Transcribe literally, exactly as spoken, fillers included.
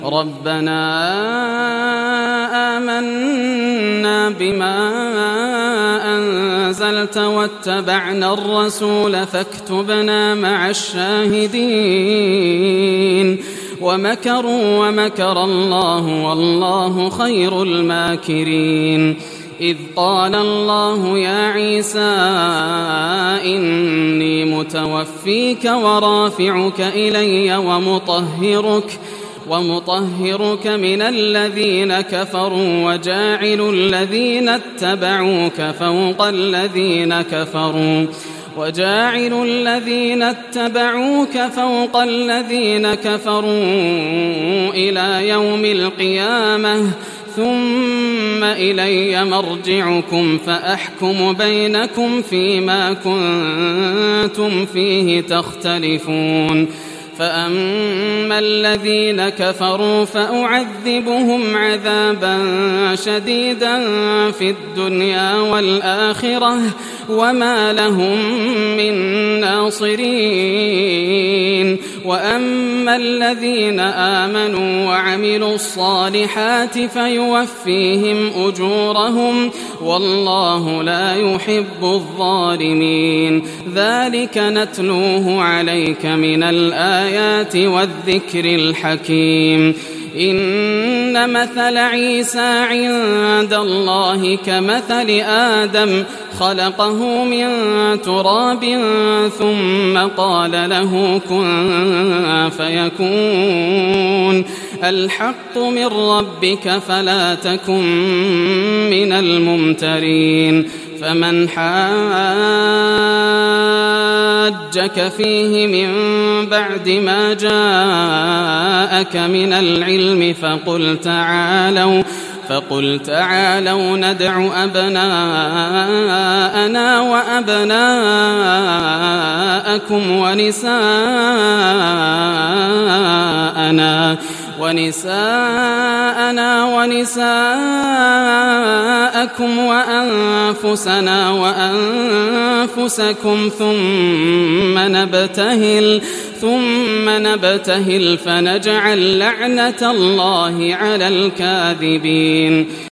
ربنا آمنا بما أنزلت واتبعنا الرسول فاكتبنا مع الشاهدين ومكروا ومكر الله والله خير الماكرين إذ قال الله يا عيسى إني متوفيك ورافعك إلي ومطهرك ومطهرك من الذين كفروا وجاعل الذين اتبعوك فوق الذين كفروا وجاعل الذين اتبعوك فوق الذين كفروا إلى يوم القيامة ثم إلي مرجعكم فأحكم بينكم فيما كنتم فيه تختلفون فأما الذين كفروا فأعذبهم عذابا شديدا في الدنيا والآخرة وما لهم من ناصرين وأما الذين آمنوا وعملوا الصالحات فيوفيهم أجورهم والله لا يحب الظالمين ذلك نتلوه عليك من الآيات والذكر الحكيم إن مثل عيسى عند الله كمثل آدم خلقه من تراب ثم قال له كن فيكون الحق من ربك فلا تكن من الممترين فمن حاجك فيه من بعد ما جاءك من العلم فقل تعالوا فقل تعالوا ندع أبناءنا وأبناءكم ونساءنا ونساءنا ونساءكم وأنفسنا وأنفسكم ثم نبتهل ثم نبتهل فنجعل لعنة الله على الكاذبين